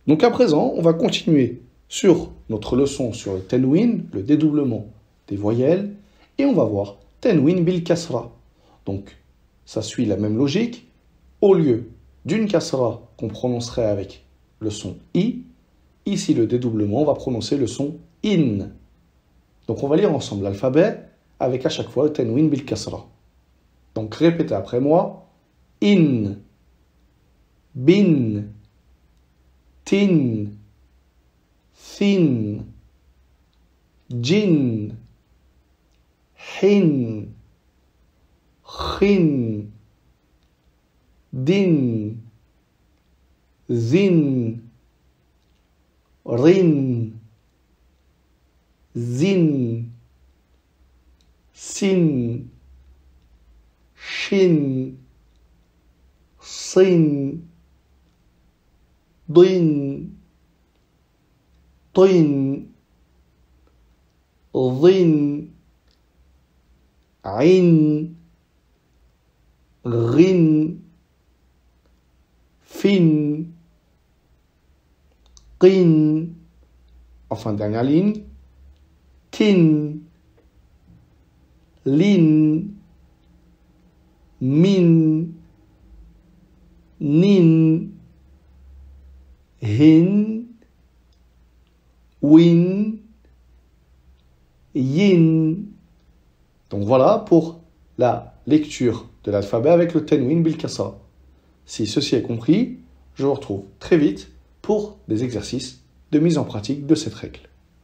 Donc à présent, on va continuer sur notre leçon sur le tenwin, le dédoublement des voyelles, et on va voir tenwin bil kasra. Donc ça suit la même logique. Au lieu d'une kasra qu'on prononcerait avec le son i, ici le dédoublement, on va prononcer le son in. Donc on va lire ensemble l'alphabet avec à chaque fois le tenwin bil kasra. Donc répétez après moi. In, bin, tin, thin, jin, hin, khin, din, zin, rin, zin, sin, shin, sin, din, tin, ضin, عين, غن, fin, qin, enfin dernière ligne, tin, lin, min, nin, hin, win, yin. Donc voilà pour la lecture de l'alphabet avec le tenwin bil kasra. Si ceci est compris, je vous retrouve très vite pour des exercices de mise en pratique de cette règle.